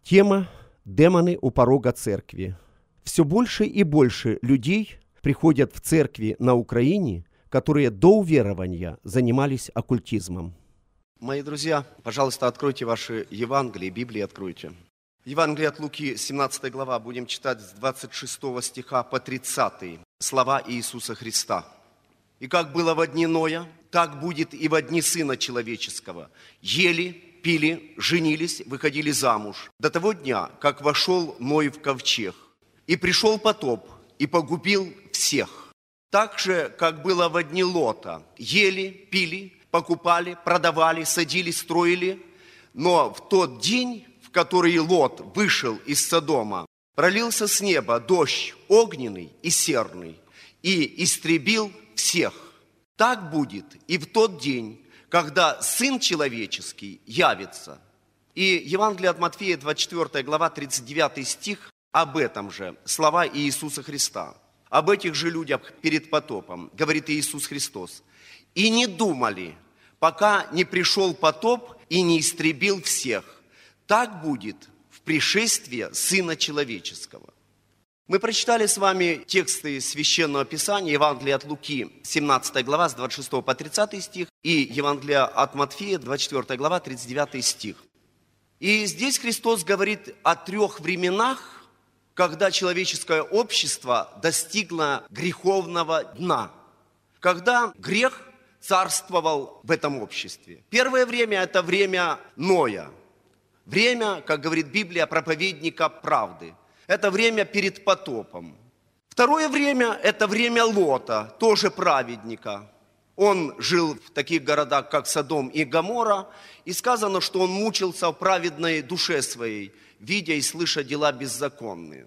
Тема «Демоны у порога церкви». Все больше и больше людей приходят в церкви на Украине, которые до уверования занимались оккультизмом. Мои друзья, пожалуйста, откройте ваши Евангелие, Библии откройте. Евангелие от Луки, 17 глава, будем читать с 26 стиха по 30. Слова Иисуса Христа. «И как было во дни Ноя, так будет и во дни Сына Человеческого. Ели, пили, женились, выходили замуж. До того дня, как вошел Ной в ковчег. И пришел потоп, и погубил всех. Так же, как было во дни Лота. Ели, пили, покупали, продавали, садили, строили. Но в тот день, в который Лот вышел из Содома, пролился с неба дождь огненный и серный, и истребил всех. Так будет и в тот день, когда Сын Человеческий явится». И Евангелие от Матфея, 24 глава, 39 стих, об этом же, слова Иисуса Христа. Об этих же людях перед потопом, говорит Иисус Христос. «И не думали, пока не пришел потоп и не истребил всех. Так будет в пришествии Сына Человеческого». Мы прочитали с вами тексты Священного Писания, Евангелие от Луки, 17 глава, с 26 по 30 стих, и Евангелие от Матфея, 24 глава, 39 стих. И здесь Христос говорит о 3 временах, когда человеческое общество достигло греховного дна, когда грех царствовал в этом обществе. Первое время – это время Ноя, время, как говорит Библия, проповедника правды. Это время перед потопом. Второе время – это время Лота, тоже праведника. Он жил в таких городах, как Содом и Гоморра, и сказано, что он мучился в праведной душе своей, видя и слыша дела беззаконные.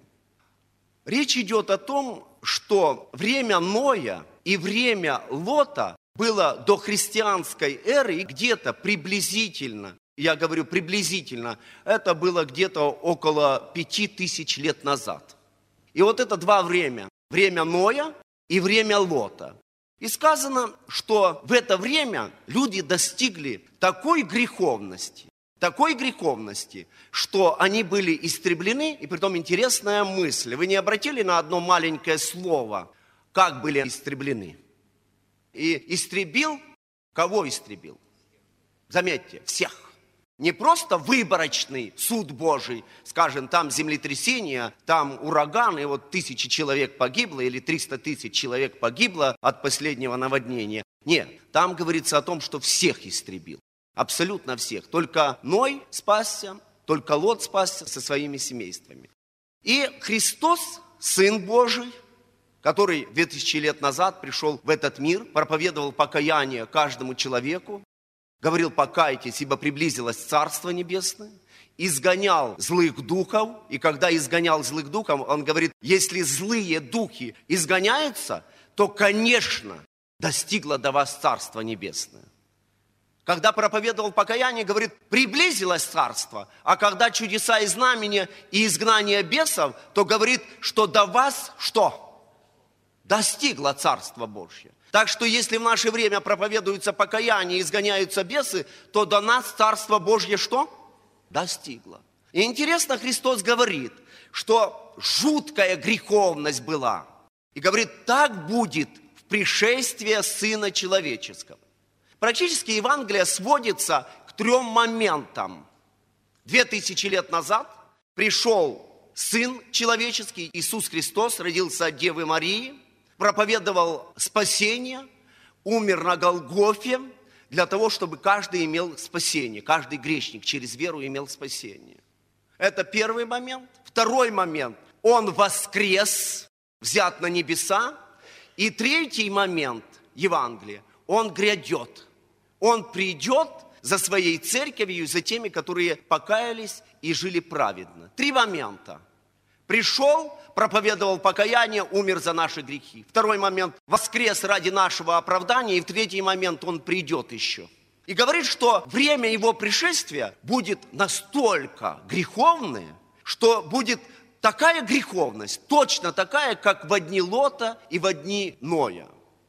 Речь идет о том, что время Ноя и время Лота было до христианской эры, и где-то приблизительно, я говорю приблизительно, это было где-то около 5000 лет назад. И вот это 2 времени, время Ноя и время Лота. И сказано, что в это время люди достигли такой греховности, что они были истреблены, и притом интересная мысль. Вы не обратили на одно маленькое слово, как были истреблены? И истребил, кого истребил? Заметьте, всех. Не просто выборочный суд Божий, скажем, там землетрясение, там ураган, и вот 1000 человек погибло, или 300 000 человек погибло от последнего наводнения. Нет, там говорится о том, что всех истребил. Абсолютно всех. Только Ной спасся, только Лот спасся со своими семействами. И Христос, Сын Божий, который 2000 лет назад пришел в этот мир, проповедовал покаяние каждому человеку, говорил: покайтесь, ибо приблизилось Царство Небесное, изгонял злых духов, и когда изгонял злых духов, он говорит: если злые духи изгоняются, то, конечно, достигло до вас Царство Небесное. Когда проповедовал покаяние, говорит: приблизилось Царство, а когда чудеса и знамения и изгнание бесов, то говорит, что до вас что? Достигло Царство Божье. Так что если в наше время проповедуется покаяние и изгоняются бесы, то до нас Царство Божье что? Достигло. И интересно, Христос говорит, что жуткая греховность была. И говорит, так будет в пришествии Сына Человеческого. Практически Евангелие сводится к 3 моментам. 2000 лет назад пришел Сын Человеческий, Иисус Христос, родился от Девы Марии, проповедовал спасение, умер на Голгофе для того, чтобы каждый имел спасение, каждый грешник через веру имел спасение. Это первый момент. Второй момент. Он воскрес, взят на небеса. И третий момент Евангелия. Он грядет. Он придет за своей церковью, за теми, которые покаялись и жили праведно. 3 момента. Пришел, проповедовал покаяние, умер за наши грехи. Второй момент – воскрес ради нашего оправдания. И в третий момент – он придет еще. И говорит, что время его пришествия будет настолько греховное, что будет такая греховность, точно такая, как во дни Лота и во дни Ноя.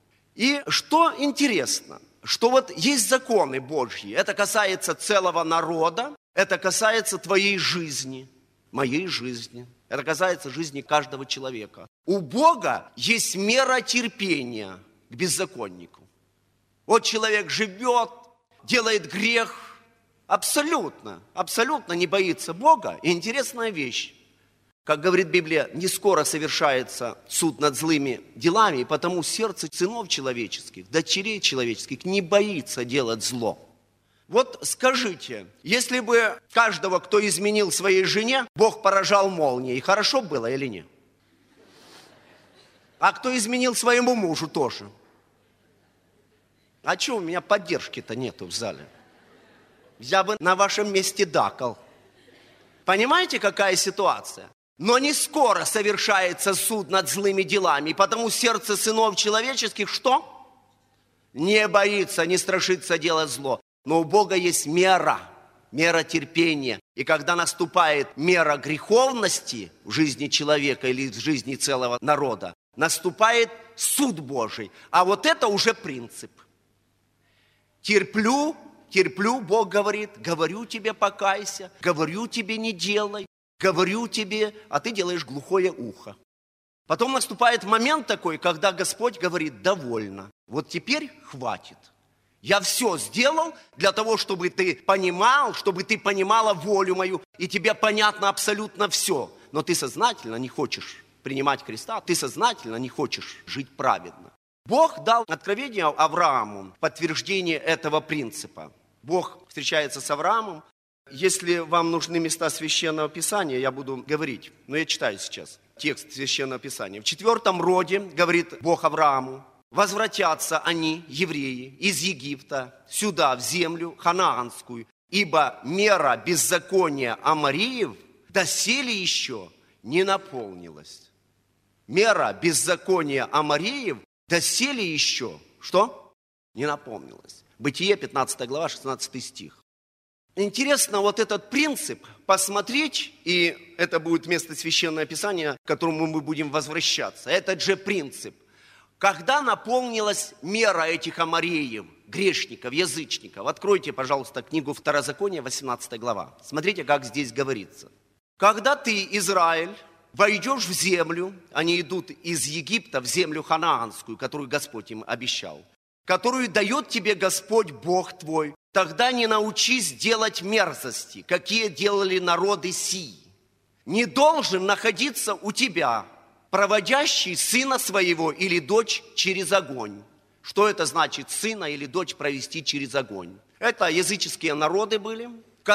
И что интересно, что вот есть законы Божьи. Это касается целого народа, это касается твоей жизни. моей жизни. Это касается жизни каждого человека. У Бога есть мера терпения к беззаконнику. Вот человек живет, делает грех, абсолютно не боится Бога. И интересная вещь. Как говорит Библия, не скоро совершается суд над злыми делами, и потому сердце сынов человеческих, дочерей человеческих не боится делать зло. Вот скажите, если бы каждого, кто изменил своей жене, Бог поражал молнией, хорошо было или нет? А кто изменил своему мужу тоже? А что у меня поддержки-то нету в зале? Я бы на вашем месте дакал. Понимаете, какая ситуация? Но не скоро совершается суд над злыми делами, и потому сердце сынов человеческих что? Не боится, не страшится делать зло. Но у Бога есть мера терпения. И когда наступает мера греховности в жизни человека или в жизни целого народа, наступает суд Божий. А вот это уже принцип. Терплю, Бог говорит, говорю тебе покайся, говорю тебе не делай, говорю тебе, а ты делаешь глухое ухо. Потом наступает момент такой, когда Господь говорит, довольно, вот теперь хватит. Я все сделал для того, чтобы ты понимал, чтобы ты понимала волю мою, и тебе понятно абсолютно все. Но ты сознательно не хочешь принимать креста, ты сознательно не хочешь жить праведно. Бог дал откровение Аврааму, подтверждение этого принципа. Бог встречается с Авраамом. Если вам нужны места Священного Писания, я буду говорить, но я читаю сейчас текст Священного Писания. В 4 роде, говорит Бог Аврааму, возвратятся они, евреи, из Египта сюда, в землю ханаанскую, ибо мера беззакония Амореев доселе еще не наполнилась. Мера беззакония Амореев доселе еще, что? Не наполнилась. Бытие, 15 глава, 16 стих. Интересно вот этот принцип посмотреть, и это будет место Священного Писания, к которому мы будем возвращаться. Этот же принцип. Когда наполнилась мера этих амореев, грешников, язычников? Откройте, пожалуйста, книгу Второзакония, 18 глава. Смотрите, как здесь говорится. Когда ты, Израиль, войдешь в землю, они идут из Египта в землю ханаанскую, которую Господь им обещал, которую дает тебе Господь Бог твой, тогда не научись делать мерзости, какие делали народы сии. Не должен находиться у тебя проводящий сына своего или дочь через огонь. Что это значит сына или дочь провести через огонь? Это языческие народы были,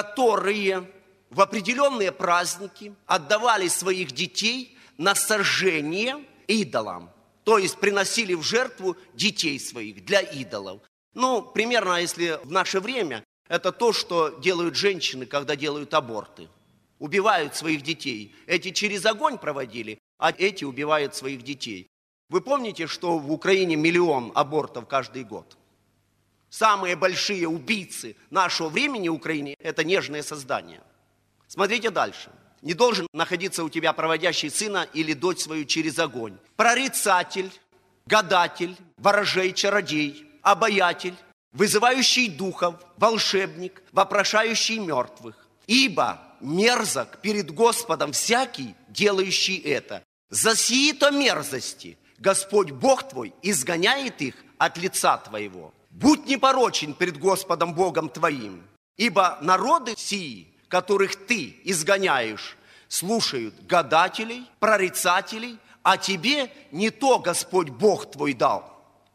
которые в определенные праздники отдавали своих детей на сожжение идолам. То есть приносили в жертву детей своих для идолов. Ну, примерно, если в наше время, это то, что делают женщины, когда делают аборты. Убивают своих детей. Эти через огонь проводили, а эти убивают своих детей. Вы помните, что в Украине 1 миллион абортов каждый год? Самые большие убийцы нашего времени в Украине – это нежные создания. Смотрите дальше. Не должен находиться у тебя проводящий сына или дочь свою через огонь. Прорицатель, гадатель, ворожей, чародей, обаятель, вызывающий духов, волшебник, вопрошающий мертвых. Ибо мерзок перед Господом всякий, делающий это. За сии-то мерзости Господь Бог твой изгоняет их от лица твоего. Будь непорочен перед Господом Богом твоим, ибо народы сии, которых ты изгоняешь, слушают гадателей, прорицателей, а тебе не то Господь Бог твой дал.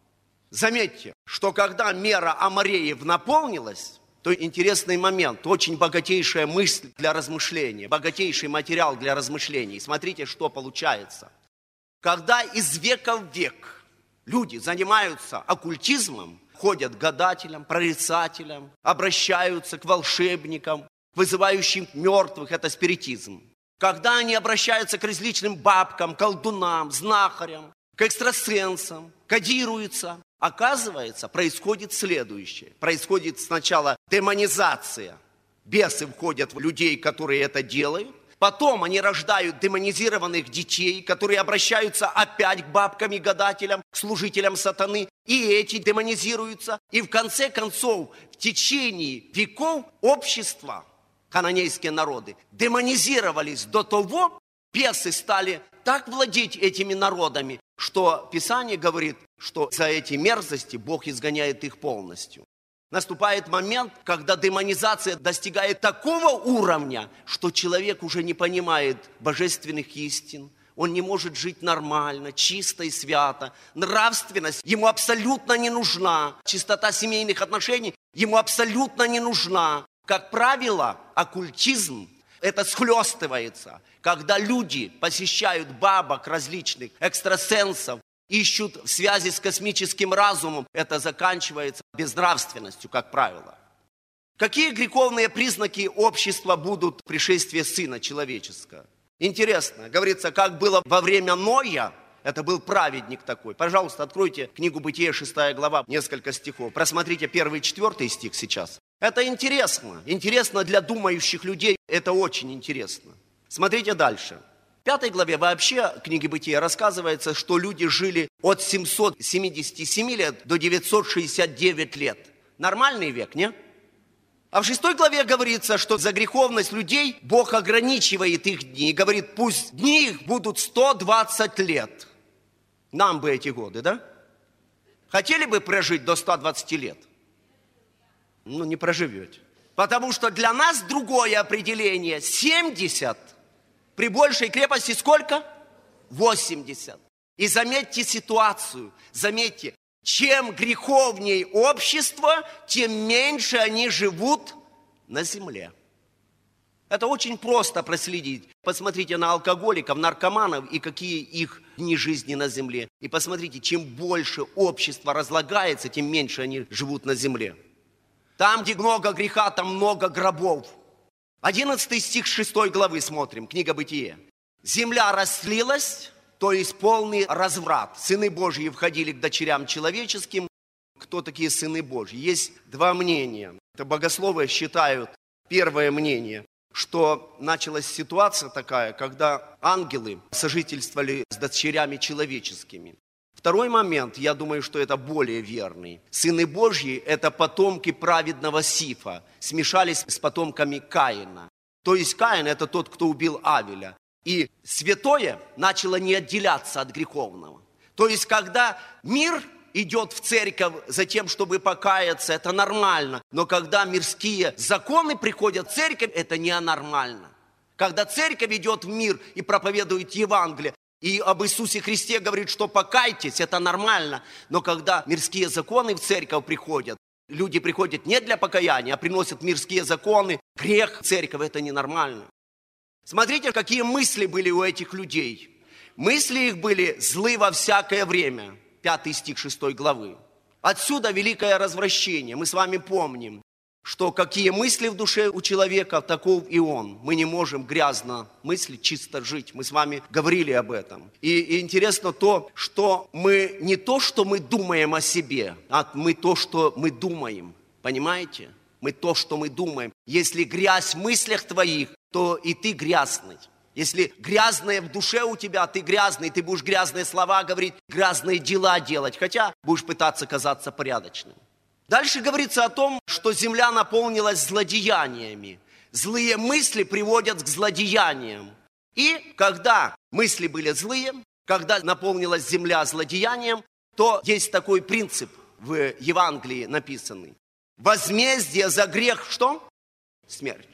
Заметьте, что когда мера амореев наполнилась, то интересный момент, очень богатейшая мысль для размышления, богатейший материал для размышлений. Смотрите, что получается. Когда из века в век люди занимаются оккультизмом, ходят к гадателям, прорицателям, обращаются к волшебникам, вызывающим мертвых, это спиритизм. Когда они обращаются к различным бабкам, колдунам, знахарям, к экстрасенсам, кодируются, оказывается, происходит следующее. Происходит сначала демонизация. Бесы входят в людей, которые это делают. Потом они рождают демонизированных детей, которые обращаются опять к бабкам и гадателям, к служителям сатаны. И эти демонизируются. И в конце концов, в течение веков общество хананейские народы, демонизировались до того, бесы стали так владеть этими народами, что Писание говорит, что за эти мерзости Бог изгоняет их полностью. Наступает момент, когда демонизация достигает такого уровня, что человек уже не понимает божественных истин, он не может жить нормально, чисто и свято. Нравственность ему абсолютно не нужна. Чистота семейных отношений ему абсолютно не нужна. Как правило, оккультизм это схлестывается, когда люди посещают бабок различных, экстрасенсов, ищут в связи с космическим разумом, это заканчивается безнравственностью, как правило. Какие греховные признаки общества будут в пришествии Сына Человеческого? Интересно, говорится, как было во время Ноя, это был праведник такой. Пожалуйста, откройте книгу Бытия, 6 глава, несколько стихов. Просмотрите 1 и 4 стих сейчас. Это интересно. Интересно для думающих людей, это очень интересно. Смотрите дальше. В 5 главе вообще книги Бытия рассказывается, что люди жили от 777 лет до 969 лет. Нормальный век, не? А в 6 главе говорится, что за греховность людей Бог ограничивает их дни. И говорит, пусть дни их будут 120 лет. Нам бы эти годы, да? Хотели бы прожить до 120 лет? Ну, не проживете. Потому что для нас другое определение. 70 при большей крепости сколько? 80. И заметьте ситуацию. Заметьте. Чем греховнее общество, тем меньше они живут на земле. Это очень просто проследить. Посмотрите на алкоголиков, наркоманов и какие их дни жизни на земле. И посмотрите, чем больше общество разлагается, тем меньше они живут на земле. Там, где много греха, там много гробов. 11 стих 6 главы смотрим, книга Бытия. Земля растлилась, то есть полный разврат. Сыны Божьи входили к дочерям человеческим. Кто такие сыны Божьи? Есть два мнения. Это богословы считают, первое мнение, что началась ситуация такая, когда ангелы сожительствовали с дочерями человеческими. Второй момент, я думаю, что это более верный. Сыны Божьи – это потомки праведного Сифа, смешались с потомками Каина. То есть Каин – это тот, кто убил Авеля. И святое начало не отделяться от греховного. То есть, когда мир идет в церковь за тем, чтобы покаяться, это нормально. Но когда мирские законы приходят в церковь, это не анормально. Когда церковь идет в мир и проповедует Евангелие, и об Иисусе Христе говорит, что покайтесь, это нормально. Но когда мирские законы в церковь приходят, люди приходят не для покаяния, а приносят мирские законы, грех в церковь, это ненормально. Смотрите, какие мысли были у этих людей. Мысли их были злы во всякое время. 5 стих 6 главы. Отсюда великое развращение. Мы с вами помним, что какие мысли в душе у человека, таков и он. Мы не можем грязно мыслить, чисто жить. Мы с вами говорили об этом. И интересно то, что мы не то, что мы думаем о себе, а мы то, что мы думаем. Понимаете? Мы то, что мы думаем. Если грязь в мыслях твоих, то и ты грязный. Если грязное в душе у тебя, ты грязный, ты будешь грязные слова говорить, грязные дела делать, хотя будешь пытаться казаться порядочным. Дальше говорится о том, что земля наполнилась злодеяниями. Злые мысли приводят к злодеяниям. И когда мысли были злые, когда наполнилась земля злодеянием, то есть такой принцип в Евангелии написанный. Возмездие за грех что? Смерть.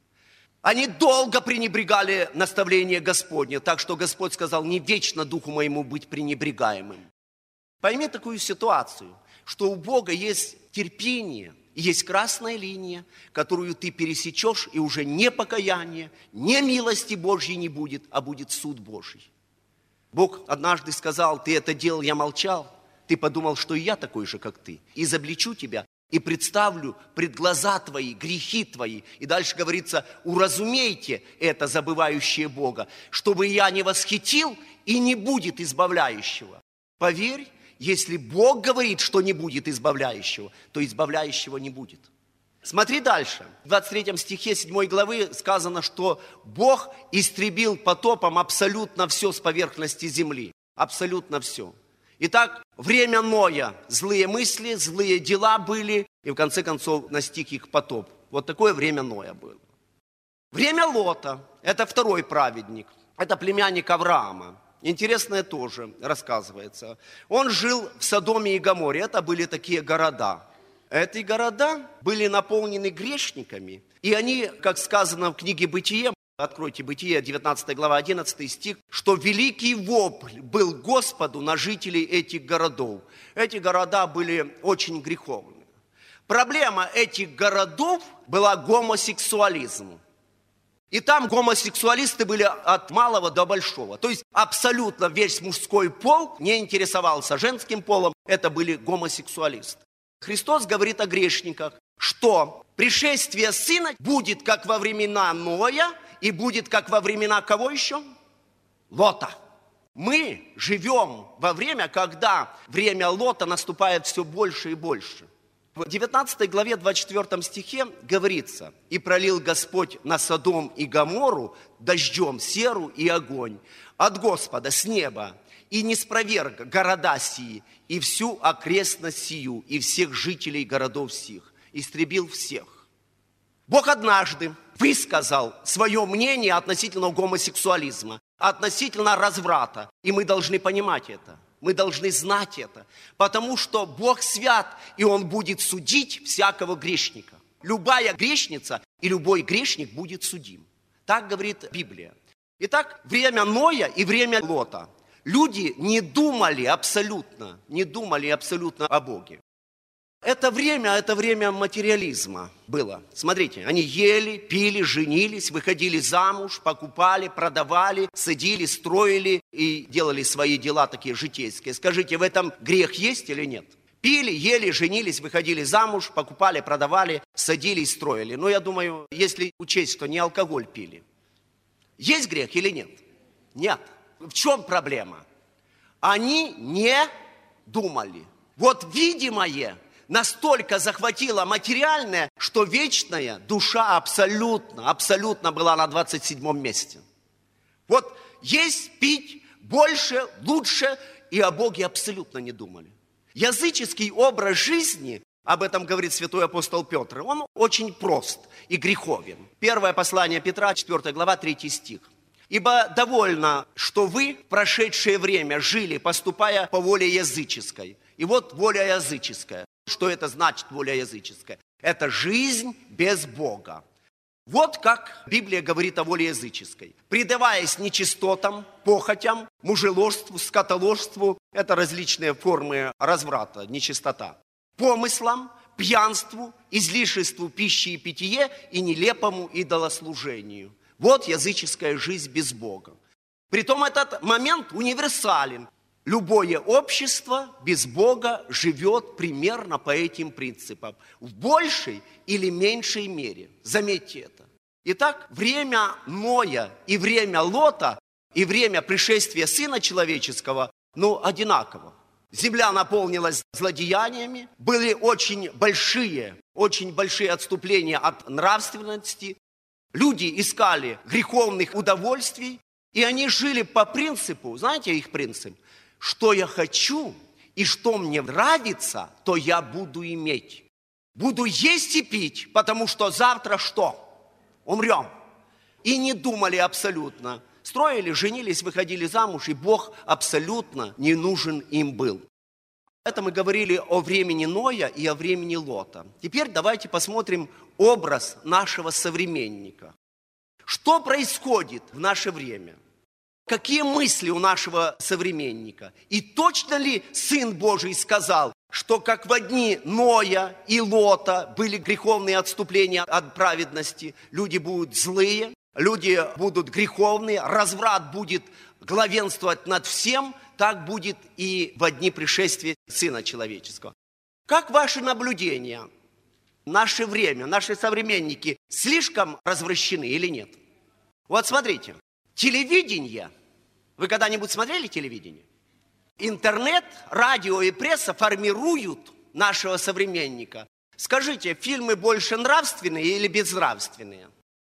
Они долго пренебрегали наставление Господне, так что Господь сказал, не вечно духу моему быть пренебрегаемым. Пойми такую ситуацию, что у Бога есть терпение, и есть красная линия, которую ты пересечешь, и уже не покаяние, не милости Божьей не будет, а будет суд Божий. Бог однажды сказал, ты это делал, я молчал, ты подумал, что и я такой же, как ты, изобличу тебя, и представлю пред глаза твои, грехи твои. И дальше говорится, уразумейте это, забывающее Бога, чтобы я не восхитил и не будет избавляющего. Поверь, если Бог говорит, что не будет избавляющего, то избавляющего не будет. Смотри дальше. В 23 стихе 7 главы сказано, что Бог истребил потопом абсолютно все с поверхности земли. Абсолютно все. Итак, время Ноя, злые мысли, злые дела были, и в конце концов настиг их потоп. Вот такое время Ноя было. Время Лота – это второй праведник, это племянник Авраама. Интересное тоже рассказывается. Он жил в Содоме и Гоморе, это были такие города. Эти города были наполнены грешниками, и они, как сказано в книге «Бытие», откройте Бытие, 19 глава, 11 стих, что великий вопль был Господу на жителей этих городов. Эти города были очень греховны. Проблема этих городов была гомосексуализм. И там гомосексуалисты были от малого до большого. То есть абсолютно весь мужской пол не интересовался женским полом. Это были гомосексуалисты. Христос говорит о грешниках, что пришествие Сына будет как во времена Ноя и будет как во времена кого еще? Лота. Мы живем во время, когда время Лота наступает все больше и больше. В 19 главе 24 стихе говорится: «И пролил Господь на Содом и Гоморру дождем серу и огонь от Господа с неба, и не спроверг города сии, и всю окрестность сию, и всех жителей городов сих, истребил всех». Бог однажды высказал свое мнение относительно гомосексуализма, относительно разврата, и мы должны понимать это. Мы должны знать это, потому что Бог свят, и Он будет судить всякого грешника. Любая грешница и любой грешник будет судим. Так говорит Библия. Итак, время Ноя и время Лота. Люди не думали абсолютно о Боге. Это время материализма было. Смотрите, они ели, пили, женились, выходили замуж, покупали, продавали, садили, строили и делали свои дела такие житейские. Скажите, в этом грех есть или нет? Пили, ели, женились, выходили замуж, покупали, продавали, садили и строили. Но я думаю, если учесть, что не алкоголь пили, есть грех или нет? Нет. В чем проблема? Они не думали. Вот видимое настолько захватило материальное, что вечная душа абсолютно была на 27-м месте. Вот есть, пить, больше, лучше, и о Боге абсолютно не думали. Языческий образ жизни, об этом говорит святой апостол Петр, он очень прост и греховен. Первое послание Петра, 4 глава, 3 стих. «Ибо довольно, что вы в прошедшее время жили, поступая по воле языческой». И вот воля языческая. Что это значит воля языческая? Это жизнь без Бога. Вот как Библия говорит о воле языческой. «Предаваясь нечистотам, похотям, мужеложству, скотоложству» – это различные формы разврата, нечистота. «Помыслам, пьянству, излишеству пищи и питье и нелепому идолослужению». Вот языческая жизнь без Бога. Притом этот момент универсален. Любое общество без Бога живет примерно по этим принципам. В большей или меньшей мере. Заметьте это. Итак, время Ноя и время Лота, и время пришествия Сына Человеческого, одинаково. Земля наполнилась злодеяниями, были очень большие отступления от нравственности. Люди искали греховных удовольствий, и они жили по принципу, знаете их принцип? Что я хочу и что мне нравится, то я буду иметь. Буду есть и пить, потому что завтра что? Умрем. И не думали абсолютно. Строили, женились, выходили замуж, и Бог абсолютно не нужен им был. Это мы говорили о времени Ноя и о времени Лота. Теперь давайте посмотрим образ нашего современника. Что происходит в наше время? Какие мысли у нашего современника? И точно ли Сын Божий сказал, что как в дни Ноя и Лота были греховные отступления от праведности, люди будут злые, люди будут греховные, разврат будет главенствовать над всем, так будет и во дни пришествия Сына Человеческого. Как ваши наблюдения? Наше время, наши современники слишком развращены или нет? Вот смотрите. Телевидение. Вы когда-нибудь смотрели телевидение? Интернет, радио и пресса формируют нашего современника. Скажите, фильмы больше нравственные или безнравственные?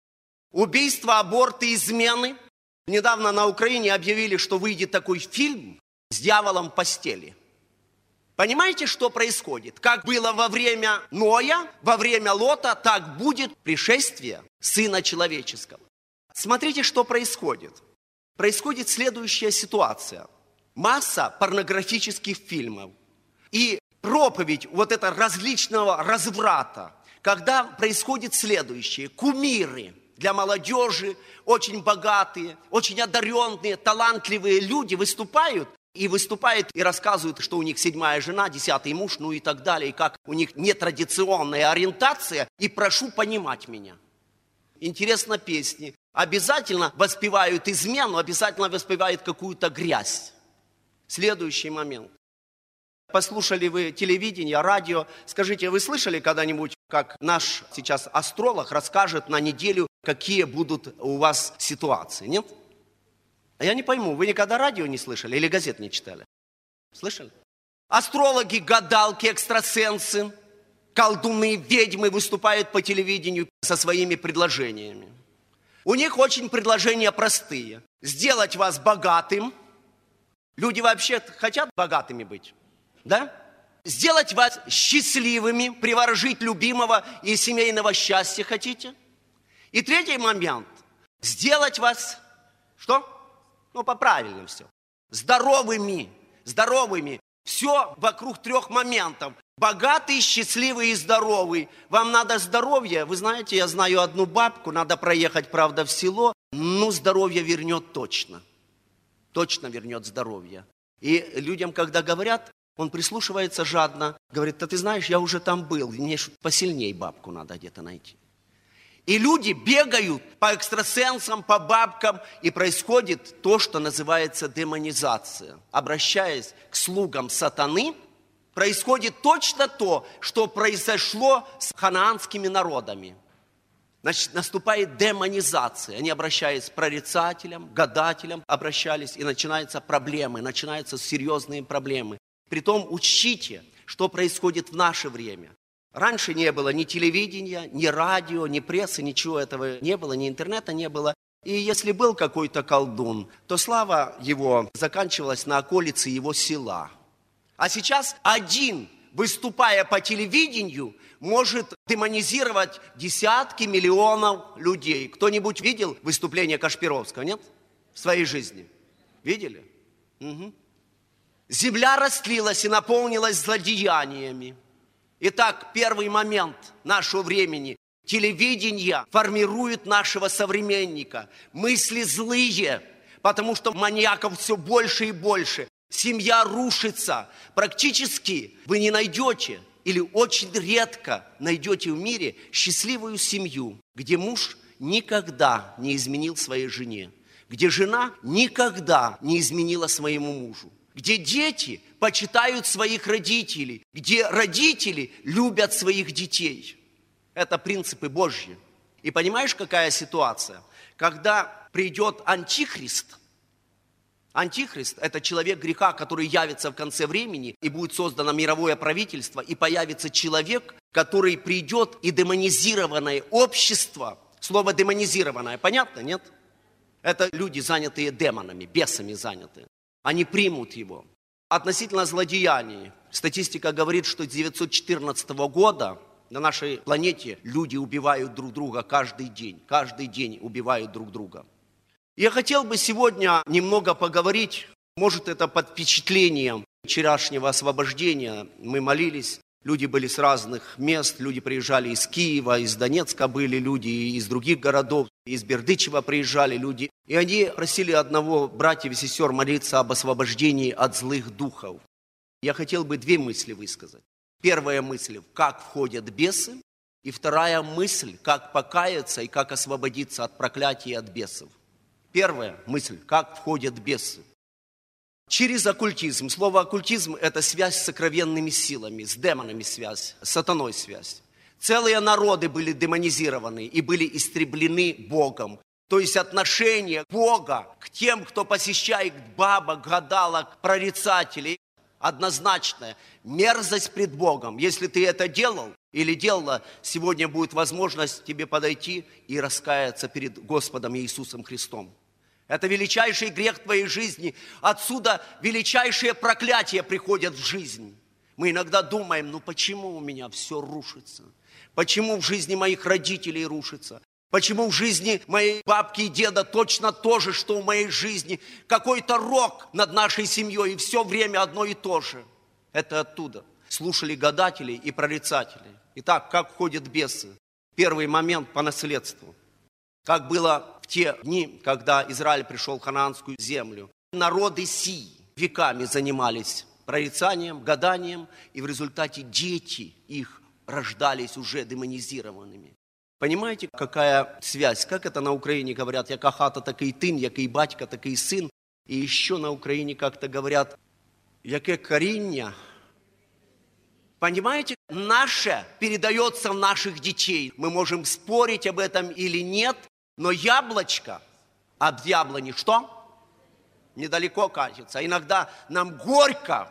Убийства, аборты, измены. Недавно на Украине объявили, что выйдет такой фильм с дьяволом в постели. Понимаете, что происходит? Как было во время Ноя, во время Лота, так будет пришествие Сына Человеческого. Смотрите, что происходит. Происходит следующая ситуация. Масса порнографических фильмов и проповедь вот этого различного разврата, когда происходит следующее. Кумиры для молодежи, очень богатые, очень одаренные, талантливые люди выступают и рассказывают, что у них 7-я жена, 10-й муж, ну и так далее, и как у них нетрадиционная ориентация, и прошу понимать меня. Интересно песни. Обязательно воспевают измену, обязательно воспевают какую-то грязь. Следующий момент. Послушали вы телевидение, радио. Скажите, вы слышали когда-нибудь, как наш сейчас астролог расскажет на неделю, какие будут у вас ситуации, нет? А я не пойму, вы никогда радио не слышали или газет не читали? Слышали? Астрологи, гадалки, экстрасенсы, колдуны, ведьмы выступают по телевидению со своими предложениями. У них очень предложения простые. Сделать вас богатым. Люди вообще хотят богатыми быть, да? Сделать вас счастливыми, приворожить любимого и семейного счастья хотите. И третий момент. Сделать вас, что? Ну, по-правильному все. Здоровыми. Все вокруг 3 моментов. Богатый, счастливый и здоровый. Вам надо здоровье. Вы знаете, я знаю одну бабку, надо проехать, правда, в село. Ну, здоровье вернет точно. Точно вернет здоровье. И людям, когда говорят, он прислушивается жадно. Говорит, да ты знаешь, я уже там был. Мне посильней бабку надо где-то найти. И люди бегают по экстрасенсам, по бабкам, и происходит то, что называется демонизация. Обращаясь к слугам сатаны, происходит точно то, что произошло с ханаанскими народами. Значит, наступает демонизация. Они, обращаясь к прорицателям, гадателям, обращались, и начинаются проблемы, начинаются серьезные проблемы. Притом учтите, что происходит в наше время. Раньше не было ни телевидения, ни радио, ни прессы, ничего этого не было, ни интернета не было. И если был какой-то колдун, то слава его заканчивалась на околице его села. А сейчас один, выступая по телевидению, может демонизировать десятки миллионов людей. Кто-нибудь видел выступление Кашпировского, нет? В своей жизни. Видели? Угу. Земля растлилась и наполнилась злодеяниями. Итак, первый момент нашего времени. Телевидение формирует нашего современника. Мысли злые, потому что маньяков все больше и больше. Семья рушится. Практически вы не найдете или очень редко найдете в мире счастливую семью, где муж никогда не изменил своей жене, где жена никогда не изменила своему мужу, где дети почитают своих родителей, где родители любят своих детей. Это принципы Божьи. И понимаешь, какая ситуация? Когда придет антихрист, антихрист – это человек греха, который явится в конце времени, и будет создано мировое правительство, и появится человек, который придет, и демонизированное общество, слово демонизированное, понятно, нет? Это люди, занятые демонами, бесами занятые. Они примут его. Относительно злодеяний, статистика говорит, что с 1914 года на нашей планете люди убивают друг друга каждый день убивают друг друга. Я хотел бы сегодня немного поговорить, может, это под впечатлением вчерашнего освобождения. Мы молились, люди были с разных мест, люди приезжали из Киева, из Донецка были люди, из других городов, из Бердычева приезжали люди. И они просили одного братьев и сестер молиться об освобождении от злых духов. Я хотел бы 2 мысли высказать. Первая мысль, как входят бесы, и вторая мысль, как покаяться и как освободиться от проклятия и от бесов. Первая мысль, как входят бесы. Через оккультизм. Слово оккультизм – это связь с сокровенными силами, с демонами связь, с сатаной связь. Целые народы были демонизированы и были истреблены Богом. То есть отношение Бога к тем, кто посещает бабок, гадалок, прорицателей, однозначная мерзость пред Богом. Если ты это делал или делала, сегодня будет возможность тебе подойти и раскаяться перед Господом Иисусом Христом. Это величайший грех твоей жизни. Отсюда величайшие проклятия приходят в жизнь. Мы иногда думаем, ну почему у меня все рушится? Почему в жизни моих родителей рушится? Почему в жизни моей бабки и деда точно то же, что в моей жизни? Какой-то рок над нашей семьей, и все время одно и то же. Это оттуда. Слушали гадателей и прорицателей. Итак, как ходят бесы? Первый момент по наследству. Как было в те дни, когда Израиль пришел в ханаанскую землю. Народы сии веками занимались прорицанием, гаданием, и в результате дети их рождались уже демонизированными. Понимаете, какая связь? Как это на Украине говорят, яка хата, такий тин, який батька, такий сын. И еще на Украине как-то говорят, яке коріння. Понимаете, наше передается в наших детей. Мы можем спорить об этом или нет, но яблочко от яблони что? Недалеко катится. Иногда нам горько,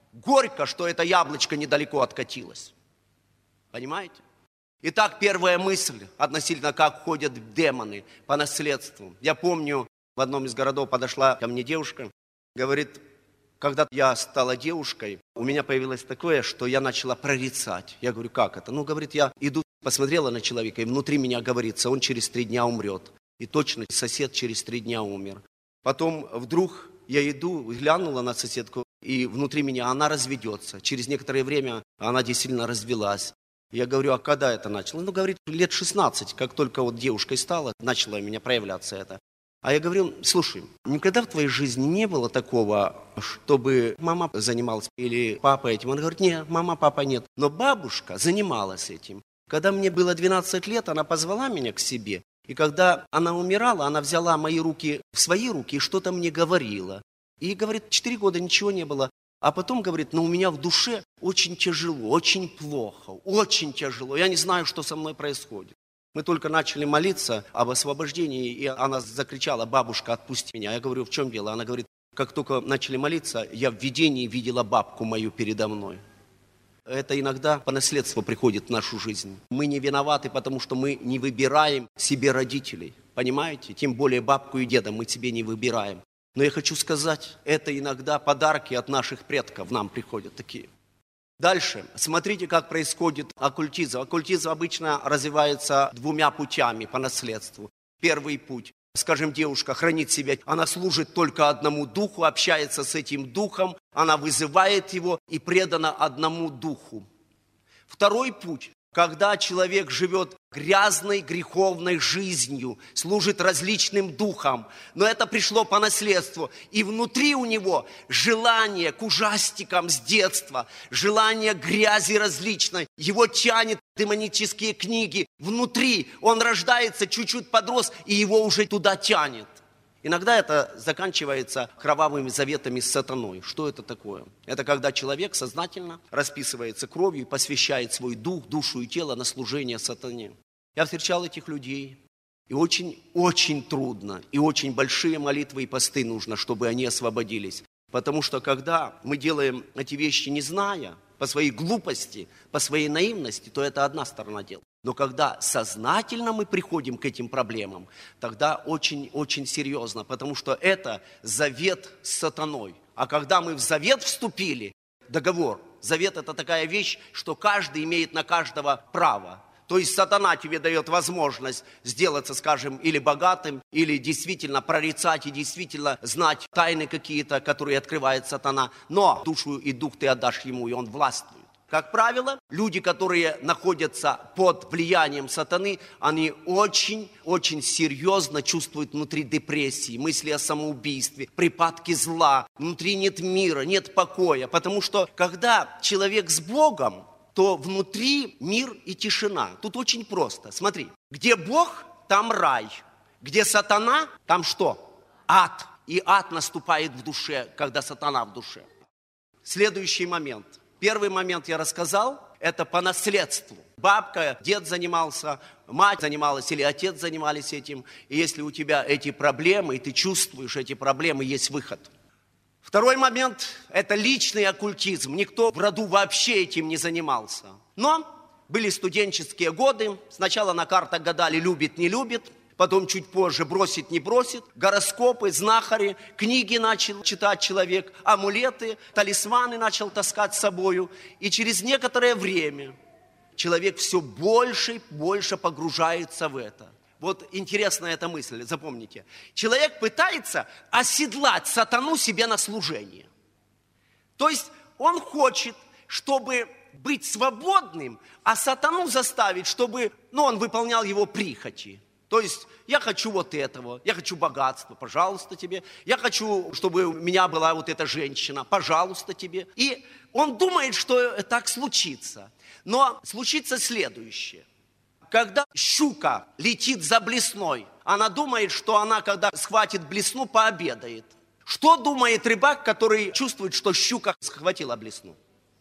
что это яблочко недалеко откатилось. Понимаете? Итак, первая мысль относительно, как ходят демоны по наследству. Я помню, в одном из городов подошла ко мне девушка, говорит, когда я стала девушкой, у меня появилось такое, что я начала прорицать. Я говорю, как это? Ну, говорит, я иду, посмотрела на человека, и внутри меня говорится, он через 3 дня умрет. И точно сосед через 3 дня умер. Потом вдруг я иду, глянула на соседку, и внутри меня она разведется. Через некоторое время она действительно развелась. Я говорю, а когда это начало? Ну, говорит, лет 16, как только вот девушкой стала, начало у меня проявляться это. А я говорю, слушай, никогда в твоей жизни не было такого, чтобы мама занималась или папа этим? Он говорит, нет, мама, папа нет. Но бабушка занималась этим. Когда мне было 12 лет, она позвала меня к себе. И когда она умирала, она взяла мои руки в свои руки и что-то мне говорила. И говорит, 4 года ничего не было. А потом говорит, но у меня в душе очень тяжело, очень плохо, очень тяжело. Я не знаю, что со мной происходит. Мы только начали молиться об освобождении, и она закричала, бабушка, отпусти меня. Я говорю, в чем дело? Она говорит, как только начали молиться, я в видении видела бабку мою передо мной. Это иногда по наследству приходит в нашу жизнь. Мы не виноваты, потому что мы не выбираем себе родителей. Понимаете? Тем более бабку и деда мы себе не выбираем. Но я хочу сказать, это иногда подарки от наших предков нам приходят такие. Дальше. Смотрите, как происходит оккультизм. Оккультизм обычно развивается 2 путями по наследству. Первый путь. Скажем, девушка хранит себя, она служит только одному духу, общается с этим духом, она вызывает его и предана одному духу. Второй путь. Когда человек живет грязной, греховной жизнью, служит различным духам, но это пришло по наследству, и внутри у него желание к ужастикам с детства, желание грязи различной, его тянет демонические книги, внутри он рождается, чуть-чуть подрос, и его уже туда тянет. Иногда это заканчивается кровавыми заветами с сатаной. Что это такое? Это когда человек сознательно расписывается кровью и посвящает свой дух, душу и тело на служение сатане. Я встречал этих людей, и очень трудно, и очень большие молитвы и посты нужно, чтобы они освободились. Потому что когда мы делаем эти вещи, не зная, по своей глупости, по своей наивности, то это одна сторона дела. Но когда сознательно мы приходим к этим проблемам, тогда очень серьезно, потому что это завет с сатаной. А когда мы в завет вступили, договор, завет это такая вещь, что каждый имеет на каждого право. То есть сатана тебе дает возможность сделаться, скажем, или богатым, или действительно прорицать и действительно знать тайны какие-то, которые открывает сатана. Но душу и дух ты отдашь ему, и он властвует. Как правило, люди, которые находятся под влиянием сатаны, они очень серьезно чувствуют внутри депрессии, мысли о самоубийстве, припадки зла. Внутри нет мира, нет покоя. Потому что когда человек с Богом, то внутри мир и тишина. Тут очень просто. Смотри, где Бог, там рай. Где сатана, там что? Ад. И ад наступает в душе, когда сатана в душе. Следующий момент. Первый момент я рассказал, это по наследству. Бабка, дед занимался, мать занималась или отец занимались этим. И если у тебя эти проблемы, и ты чувствуешь эти проблемы, есть выход. Второй момент – это личный оккультизм. Никто в роду вообще этим не занимался. Но были студенческие годы. Сначала на картах гадали, любит, не любит. потом чуть позже бросит, не бросит, гороскопы, знахари, книги начал читать человек, амулеты, талисманы начал таскать с собою. И через некоторое время человек все больше и больше погружается в это. Вот интересная эта мысль, запомните. Человек пытается оседлать сатану себе на служение. То есть он хочет, чтобы быть свободным, а сатану заставить, чтобы он выполнял его прихоти. То есть я хочу вот этого, я хочу богатства, пожалуйста тебе. Я хочу, чтобы у меня была вот эта женщина, пожалуйста тебе. И он думает, что так случится. Но случится следующее. Когда щука летит за блесной, она думает, что она, когда схватит блесну, пообедает. Что думает рыбак, который чувствует, что щука схватила блесну?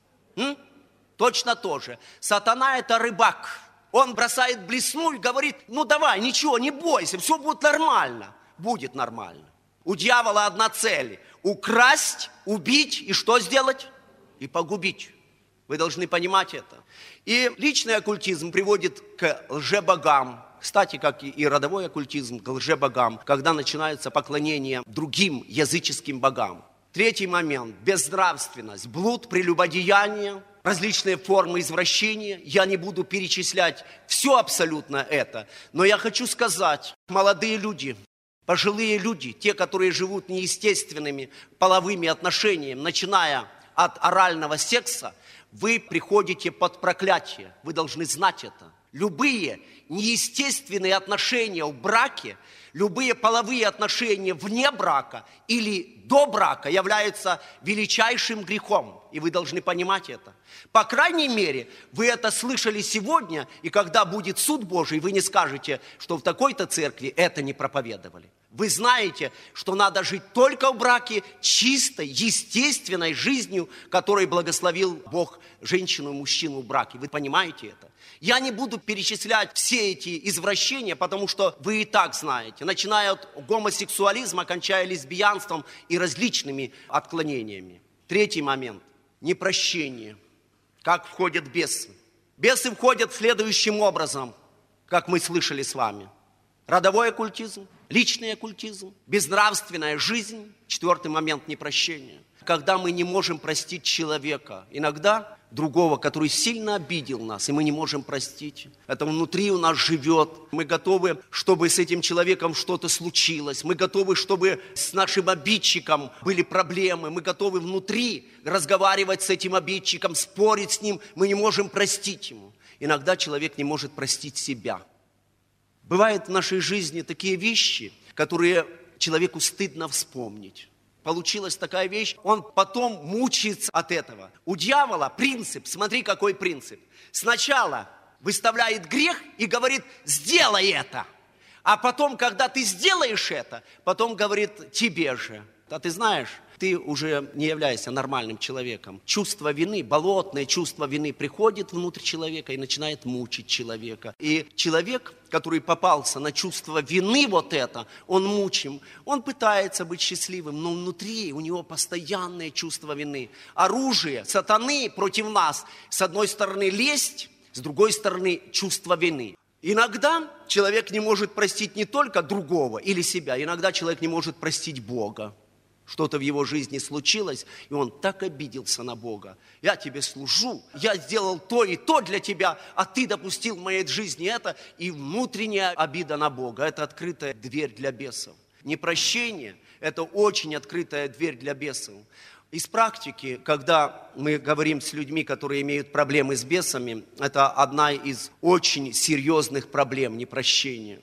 Точно то же. Сатана – это рыбак. Он бросает блесну и говорит, давай, ничего, не бойся, все будет нормально. Будет нормально. У дьявола одна цель – украсть, убить и что сделать? И погубить. Вы должны понимать это. И личный оккультизм приводит к лжебогам. Кстати, как и родовой оккультизм, к лжебогам, когда начинается поклонение другим языческим богам. Третий момент – безнравственность, блуд, прелюбодеяние, различные формы извращения. Я не буду перечислять все абсолютно это, но я хочу сказать, молодые люди, пожилые люди, те, которые живут неестественными половыми отношениями, начиная от орального секса, вы приходите под проклятие. Вы должны знать это. Любые неестественные отношения в браке, любые половые отношения вне брака или до брака являются величайшим грехом. И вы должны понимать это. По крайней мере, вы это слышали сегодня, и когда будет суд Божий, вы не скажете, что в такой-то церкви это не проповедовали. Вы знаете, что надо жить только в браке чистой, естественной жизнью, которой благословил Бог женщину и мужчину в браке. Вы понимаете это? Я не буду перечислять все эти извращения, потому что вы и так знаете. Начиная от гомосексуализма, кончая лесбиянством и различными отклонениями. Третий момент. Непрощение. Как входят бесы? Бесы входят следующим образом, как мы слышали с вами. Родовой оккультизм, личный оккультизм, безнравственная жизнь. Четвертый момент – непрощение. Когда мы не можем простить человека, иногда другого, который сильно обидел нас, и мы не можем простить. Это внутри у нас живет. Мы готовы, чтобы с этим человеком что-то случилось. Мы готовы, чтобы с нашим обидчиком были проблемы. Мы готовы внутри разговаривать с этим обидчиком, спорить с ним. Мы не можем простить ему. Иногда человек не может простить себя. Бывают в нашей жизни такие вещи, которые человеку стыдно вспомнить. Получилась такая вещь, он потом мучается от этого. У дьявола принцип, смотри, какой принцип. Сначала выставляет грех и говорит, сделай это. А потом, когда ты сделаешь это, потом говорит, тебе же. А ты знаешь, ты уже не являешься нормальным человеком. Чувство вины, болотное чувство вины приходит внутрь человека и начинает мучить человека. И человек, который попался на чувство вины вот это, он мучим. Он пытается быть счастливым, но внутри у него постоянное чувство вины. Оружие сатаны против нас, с одной стороны лесть, с другой стороны чувство вины. Иногда человек не может простить не только другого или себя, иногда человек не может простить Бога. Что-то в его жизни случилось, и он так обиделся на Бога. Я тебе служу, я сделал то и то для тебя, а ты допустил в моей жизни это. И внутренняя обида на Бога – это открытая дверь для бесов. Непрощение – это очень открытая дверь для бесов. Из практики, когда мы говорим с людьми, которые имеют проблемы с бесами, это одна из очень серьезных проблем – непрощение.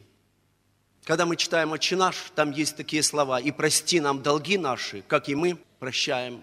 Когда мы читаем «Отче наш», там есть такие слова: «И прости нам долги наши, как и мы прощаем».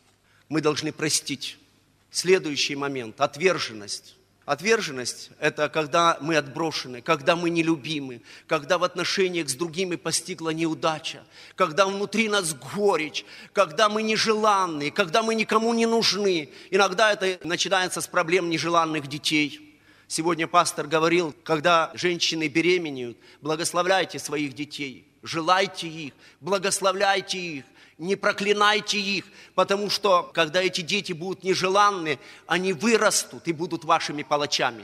Мы должны простить. Следующий момент – отверженность. Отверженность – это когда мы отброшены, когда мы нелюбимы, когда в отношениях с другими постигла неудача, когда внутри нас горечь, когда мы нежеланны, когда мы никому не нужны. Иногда это начинается с проблем нежеланных детей. Сегодня пастор говорил, когда женщины беременеют, благословляйте своих детей, желайте их, благословляйте их, не проклинайте их, потому что, когда эти дети будут нежеланны, они вырастут и будут вашими палачами.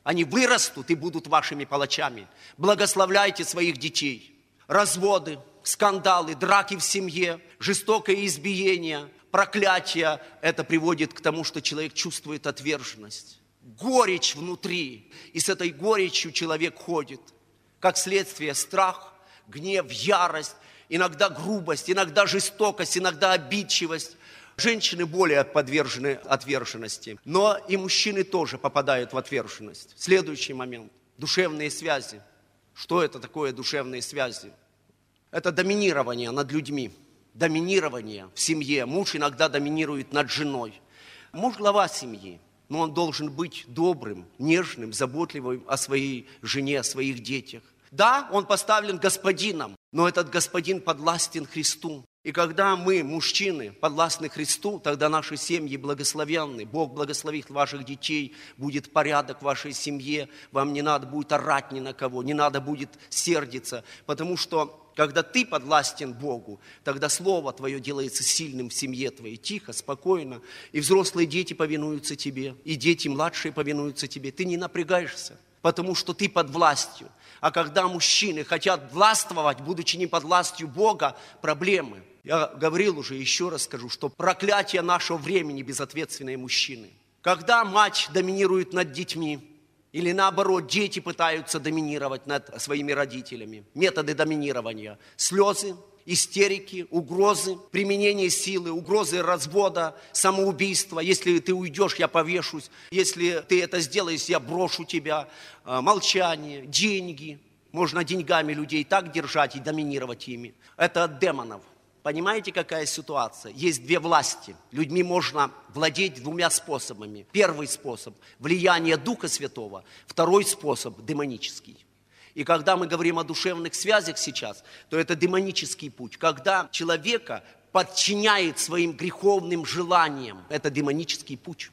Они вырастут и будут вашими палачами. Благословляйте своих детей. Разводы, скандалы, драки в семье, жестокое избиение, проклятие. Это приводит к тому, что человек чувствует отверженность. Горечь внутри. И с этой горечью человек ходит. Как следствие страх, гнев, ярость, иногда грубость, иногда жестокость, иногда обидчивость. Женщины более подвержены отверженности, но и мужчины тоже попадают в отверженность. Следующий момент. Душевные связи. Что это такое душевные связи? Это доминирование над людьми. Доминирование в семье. Муж иногда доминирует над женой. Муж глава семьи, но он должен быть добрым, нежным, заботливым о своей жене, о своих детях. Да, он поставлен господином, но этот господин подвластен Христу. И когда мы, мужчины, подвластны Христу, тогда наши семьи благословенны. Бог благословит ваших детей, будет порядок в вашей семье, вам не надо будет орать ни на кого, не надо будет сердиться, потому что когда ты подвластен Богу, тогда слово твое делается сильным в семье твоей, тихо, спокойно, и взрослые дети повинуются тебе, и дети младшие повинуются тебе, ты не напрягаешься, потому что ты под властью. А когда мужчины хотят властвовать, будучи не под властью Бога, проблемы. Я говорил уже, еще раз скажу, что проклятие нашего времени безответственные мужчины. Когда мать доминирует над детьми, или наоборот, дети пытаются доминировать над своими родителями. Методы доминирования. Слезы, истерики, угрозы, применение силы, угрозы развода, самоубийства. Если ты уйдешь, я повешусь. Если ты это сделаешь, я брошу тебя. Молчание, деньги. Можно деньгами людей так держать и доминировать ими. Это от демонов. Понимаете, какая ситуация? Есть две власти. Людьми можно владеть двумя способами. Первый способ – влияние Духа Святого. Второй способ – демонический. И когда мы говорим о душевных связях сейчас, то это демонический путь. Когда человека подчиняет своим греховным желаниям. Это демонический путь.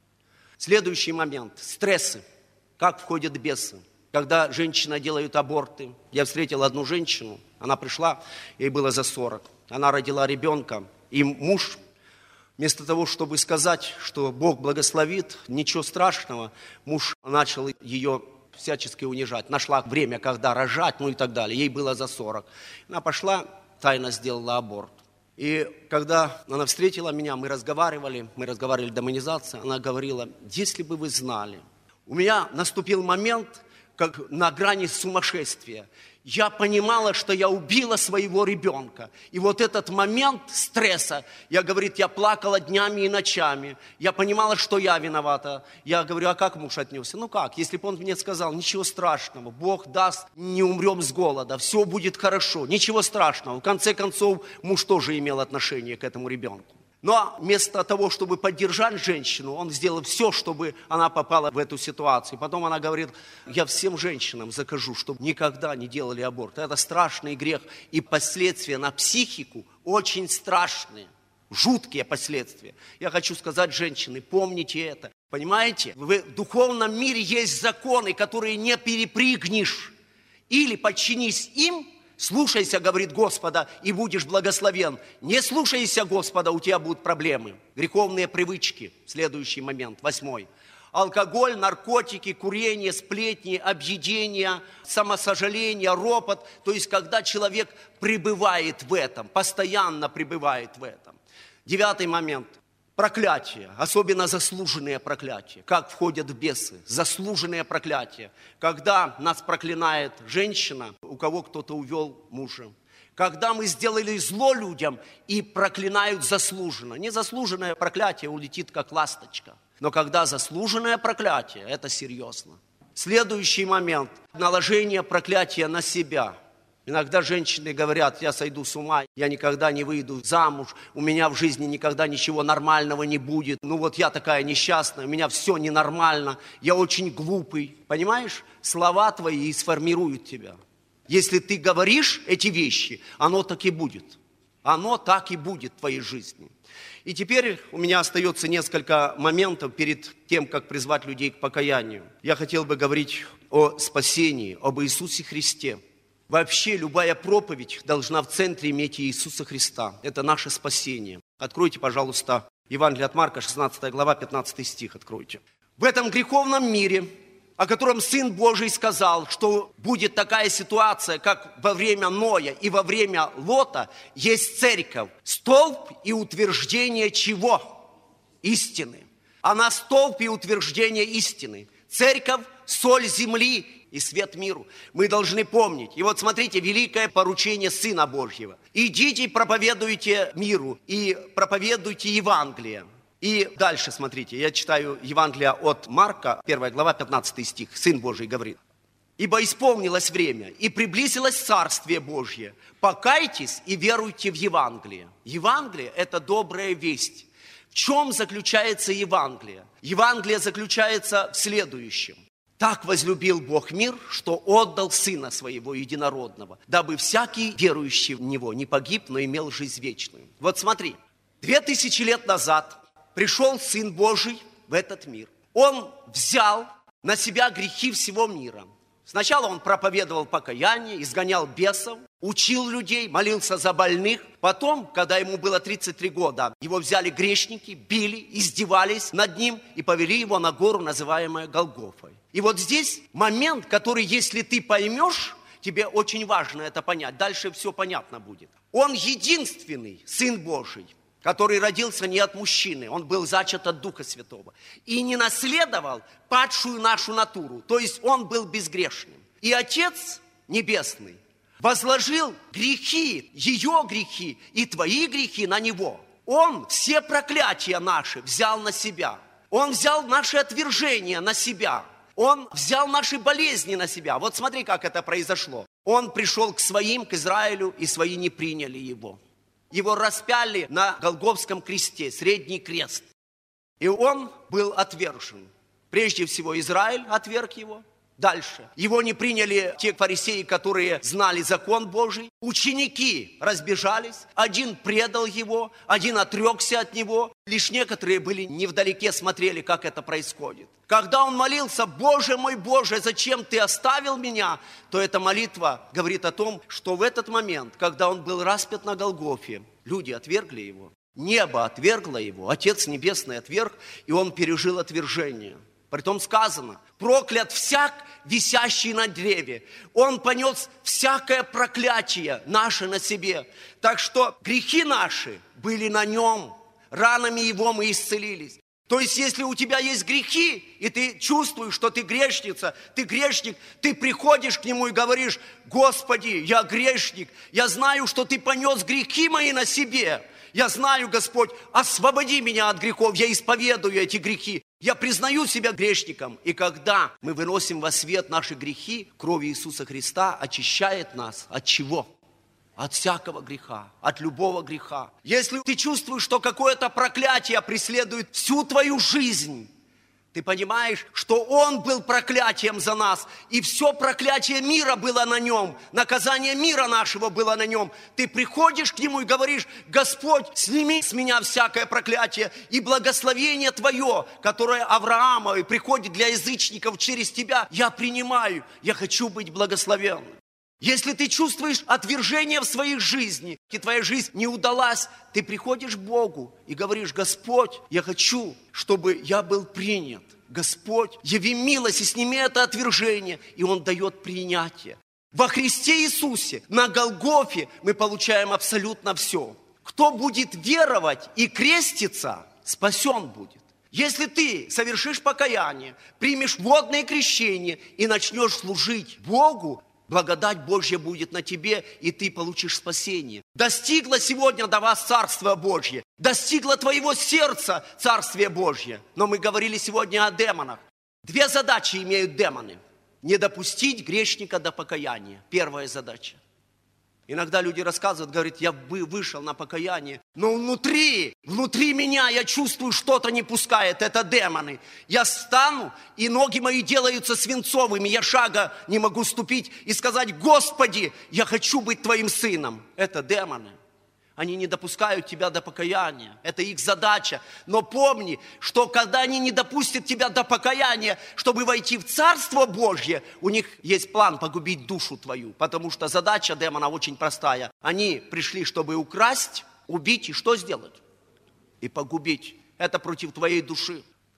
Следующий момент – стрессы. Как входят бесы. Когда женщины делают аборты. Я встретил одну женщину, она пришла, ей было за 40. Она родила ребенка, и муж, вместо того, чтобы сказать, что Бог благословит, ничего страшного, муж начал ее всячески унижать. Нашла время, когда рожать, ну и так далее. Ей было за 40. Она пошла, тайно сделала аборт. И когда она встретила меня, мы разговаривали демонизация, она говорила, если бы вы знали, у меня наступил момент, как на грани сумасшествия. Я понимала, что я убила своего ребенка. И вот этот момент стресса, я плакала днями и ночами. Я понимала, что я виновата. Я говорю, а как муж отнесся? Ну как, если бы он мне сказал, ничего страшного, Бог даст, не умрем с голода, все будет хорошо, ничего страшного. В конце концов, муж тоже имел отношение к этому ребенку. Но вместо того, чтобы поддержать женщину, он сделал все, чтобы она попала в эту ситуацию. Потом она говорит, я всем женщинам закажу, чтобы никогда не делали аборт. Это страшный грех. И последствия на психику очень страшные, жуткие последствия. Я хочу сказать, женщины, помните это. Понимаете, в духовном мире есть законы, которые не перепрыгнешь. Или подчинись им, слушайся, говорит Господа, и будешь благословен. Не слушайся Господа, у тебя будут проблемы. Греховные привычки. Следующий момент, 8. Алкоголь, наркотики, курение, сплетни, объедение, самосожаление, ропот. То есть, когда человек пребывает в этом, постоянно пребывает в этом. 9 момент. Проклятие, особенно заслуженные проклятия. Как входят в бесы? Заслуженные проклятия. Когда нас проклинает женщина, у кого кто-то увел мужа. Когда мы сделали зло людям и проклинают заслуженно. Незаслуженное проклятие улетит как ласточка. Но когда заслуженное проклятие, это серьезно. Следующий момент. Наложение проклятия на себя. Иногда женщины говорят, я сойду с ума, я никогда не выйду замуж, у меня в жизни никогда ничего нормального не будет. Ну вот я такая несчастная, у меня все ненормально, я очень глупый. Понимаешь, слова твои и сформируют тебя. Если ты говоришь эти вещи, оно так и будет. Оно так и будет в твоей жизни. И теперь у меня остается несколько моментов перед тем, как призвать людей к покаянию. Я хотел бы говорить о спасении, об Иисусе Христе. Вообще любая проповедь должна в центре иметь Иисуса Христа. Это наше спасение. Откройте, пожалуйста, Евангелие от Марка, 16 глава, 15 стих откройте. В этом греховном мире о котором Сын Божий сказал, что будет такая ситуация, как во время Ноя и во время Лота, есть церковь. Столб и утверждение чего? Истины. Она столб и утверждение истины. Церковь – соль земли и свет миру. Мы должны помнить. И вот смотрите, великое поручение Сына Божьего. Идите и проповедуйте миру, и проповедуйте Евангелие. И дальше, смотрите, я читаю Евангелие от Марка, 1 глава, 15 стих. Сын Божий говорит. «Ибо исполнилось время, и приблизилось Царствие Божье. Покайтесь и веруйте в Евангелие». Евангелие – это добрая весть. В чем заключается Евангелие? Евангелие заключается в следующем. «Так возлюбил Бог мир, что отдал Сына Своего Единородного, дабы всякий верующий в Него не погиб, но имел жизнь вечную». Вот смотри, 2000 лет назад пришел Сын Божий в этот мир. Он взял на себя грехи всего мира. Сначала он проповедовал покаяние, изгонял бесов, учил людей, молился за больных. Потом, когда ему было 33 года, его взяли грешники, били, издевались над ним и повели его на гору, называемую Голгофой. И вот здесь момент, который, если ты поймешь, тебе очень важно это понять. Дальше все понятно будет. Он единственный Сын Божий, который родился не от мужчины, он был зачат от Духа Святого, и не наследовал падшую нашу натуру, то есть он был безгрешным. И Отец Небесный возложил грехи, ее грехи и твои грехи на Него. Он все проклятия наши взял на себя, Он взял наши отвержения на себя, Он взял наши болезни на себя. Вот смотри, как это произошло. Он пришел к своим, к Израилю, и свои не приняли Его. Его распяли на Голгофском кресте, средний крест. И он был отвержен. Прежде всего, Израиль отверг его. Дальше. Его не приняли те фарисеи, которые знали закон Божий. Ученики разбежались. Один предал его, один отрекся от него. Лишь некоторые были невдалеке, смотрели, как это происходит. Когда он молился: «Боже мой, Боже, зачем ты оставил меня?», то эта молитва говорит о том, что в этот момент, когда он был распят на Голгофе, люди отвергли его. Небо отвергло его, Отец Небесный отверг, и он пережил отвержение. Притом сказано: проклят всяк, висящий на древе. Он понес всякое проклятие наше на себе. Так что грехи наши были на нем, ранами его мы исцелились. То есть, если у тебя есть грехи, и ты чувствуешь, что ты грешница, ты грешник, ты приходишь к нему и говоришь: «Господи, я грешник, я знаю, что ты понес грехи мои на себе. Я знаю, Господь, освободи меня от грехов, я исповедую эти грехи. Я признаю себя грешником». И когда мы выносим во свет наши грехи, кровь Иисуса Христа очищает нас от чего? От всякого греха, от любого греха. Если ты чувствуешь, что какое-то проклятие преследует всю твою жизнь, ты понимаешь, что Он был проклятием за нас, и все проклятие мира было на Нем, наказание мира нашего было на Нем. Ты приходишь к Нему и говоришь: «Господь, сними с меня всякое проклятие, и благословение Твое, которое Авраамове приходит для язычников через Тебя, я принимаю, я хочу быть благословенным». Если ты чувствуешь отвержение в своей жизни, и твоя жизнь не удалась, ты приходишь к Богу и говоришь: «Господь, я хочу, чтобы я был принят. Господь, яви милость и сними это отвержение». И Он дает принятие. Во Христе Иисусе, на Голгофе мы получаем абсолютно все. Кто будет веровать и креститься, спасен будет. Если ты совершишь покаяние, примешь водное крещение и начнешь служить Богу, благодать Божья будет на тебе, и ты получишь спасение. Достигло сегодня до вас Царство Божье. Достигло твоего сердца Царствие Божье. Но мы говорили сегодня о демонах. Две задачи имеют демоны. Не допустить грешника до покаяния. Первая задача. Иногда люди рассказывают, говорят: «Я вышел на покаяние, но внутри меня я чувствую, что-то не пускает, это демоны. Я встану, и ноги мои делаются свинцовыми, я шага не могу ступить и сказать: Господи, я хочу быть Твоим сыном». Это демоны. Они не допускают тебя до покаяния. Это их задача. Но помни, что когда они не допустят тебя до покаяния, чтобы войти в Царство Божье, у них есть план погубить душу твою. Потому что задача демона очень простая. Они пришли, чтобы украсть, убить и что сделать? И погубить. Это против твоей души.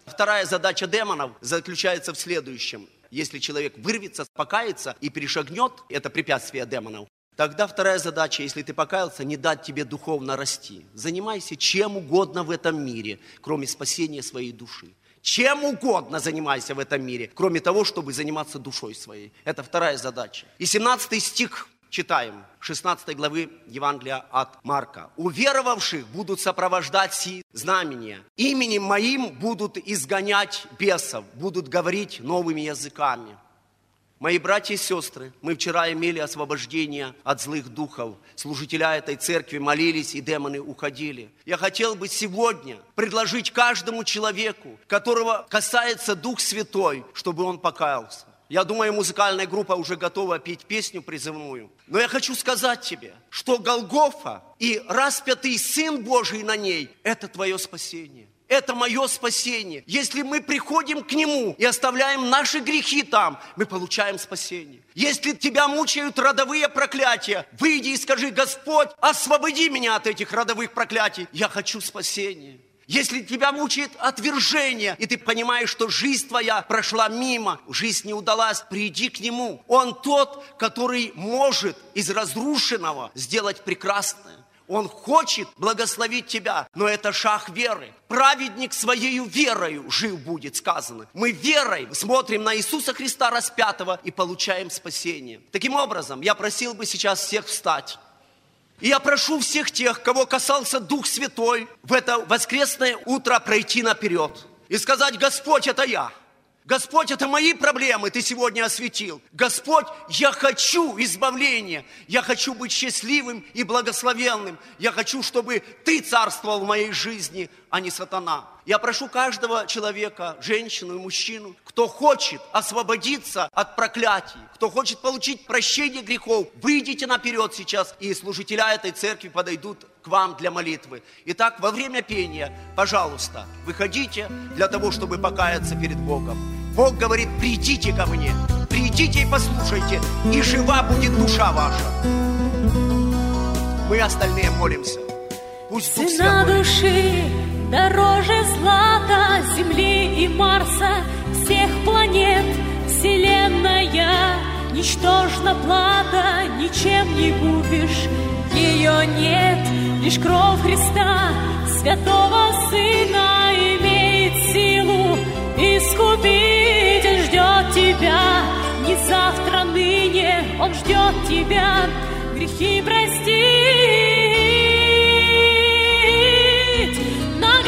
Вторая задача демонов заключается в следующем. Если человек вырвется, покается и перешагнет это препятствие демонов, тогда вторая задача, если ты покаялся, не дать тебе духовно расти. Занимайся чем угодно в этом мире, кроме спасения своей души. Чем угодно занимайся в этом мире, кроме того, чтобы заниматься душой своей. Это вторая задача. И 17 стих читаем, 16 главы Евангелия от Марка. «Уверовавших будут сопровождать сии знамения. Именем моим будут изгонять бесов, будут говорить новыми языками». Мои братья и сестры, мы вчера имели освобождение от злых духов. Служителя этой церкви молились, и демоны уходили. Я хотел бы сегодня предложить каждому человеку, которого касается Дух Святой, чтобы он покаялся. Я думаю, музыкальная группа уже готова петь песню призывную. Но я хочу сказать тебе, что Голгофа и распятый Сын Божий на ней – это твое спасение. Это мое спасение. Если мы приходим к Нему и оставляем наши грехи там, мы получаем спасение. Если тебя мучают родовые проклятия, выйди и скажи: Господь, освободи меня от этих родовых проклятий. Я хочу спасения. Если тебя мучает отвержение, и ты понимаешь, что жизнь твоя прошла мимо, жизнь не удалась, приди к Нему. Он тот, который может из разрушенного сделать прекрасное. Он хочет благословить тебя, но это шаг веры. Праведник своею верою жив будет, сказано. Мы верой смотрим на Иисуса Христа распятого и получаем спасение. Таким образом, я просил бы сейчас всех встать. И я прошу всех тех, кого касался Дух Святой, в это воскресное утро пройти наперед и сказать: Господь, это я. Господь, это мои проблемы, Ты сегодня осветил. Господь, я хочу избавления. Я хочу быть счастливым и благословенным. Я хочу, чтобы Ты царствовал в моей жизни, а не сатана. Я прошу каждого человека, женщину и мужчину, кто хочет освободиться от проклятий, кто хочет получить прощение грехов, выйдите наперед сейчас, и служителя этой церкви подойдут к вам для молитвы. Итак, во время пения, пожалуйста, выходите для того, чтобы покаяться перед Богом. Бог говорит: придите ко мне, придите и послушайте, и жива будет душа ваша. Мы остальные молимся. Пусть Дух Цена Святой... души дороже злата, земли и Марса, всех планет, вселенная. Ничтожна плата, ничем не купишь, ее нет. Лишь кровь Христа, святого Сына, имеет силу искупить. Ждет тебя не завтра, ныне Он ждет тебя грехи простить. На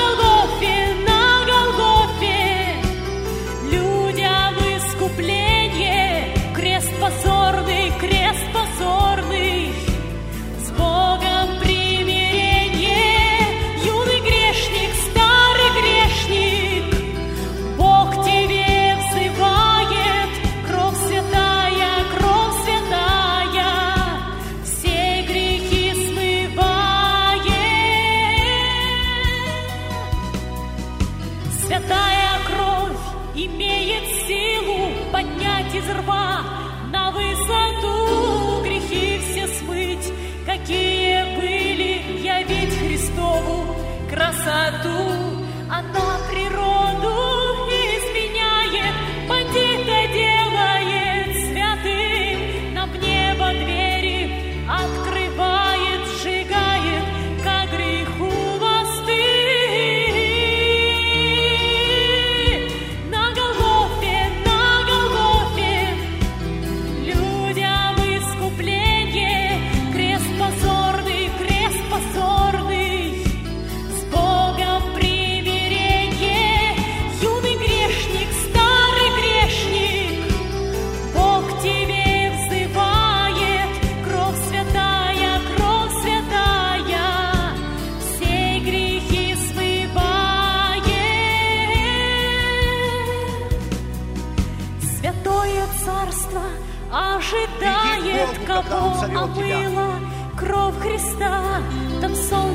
Голгофе людям искупление. Крест позорный, с Богом примирение. Юный грешник, старый грешник, Бог тебе взывает. Кровь святая, все грехи смывает. Святая кровь имеет силу поднять из рва на высоту, грехи все смыть, какие были, явить Христову красоту. Она природу изменяет, бандита делает святым, нам в небо двери открывает, сжигает, как греху мосты. На Голгофе людям искупление. Крест позорный, с Богом примирение. Юный грешник, старый грешник, Бог тебе взывает. Кровь святая, все грехи смывает. Святое царство ожидает, Иди к Богу, когда Он кого зовет тебя. омыла кровь Христа. Там солнце